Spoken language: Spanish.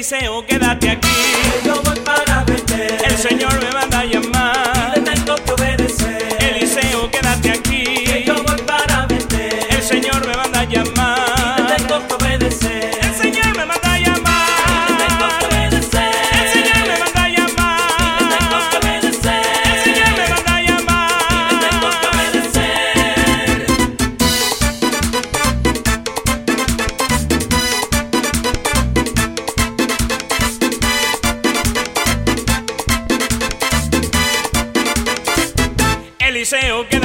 Eliseo, quédate aquí. Que yo voy para Betel. El Señor me manda a llamar. Y le tengo que obedecer. Eliseo, quédate aquí. Que yo voy para Betel. El Señor me manda a llamar. Y le tengo que obedecer. El Señor me manda a llamar. Y le tengo que obedecer. El Señor me manda a llamar. Y le tengo que obedecer. El Señor me manda a llamar. Y le tengo que obedecer. Eliseo,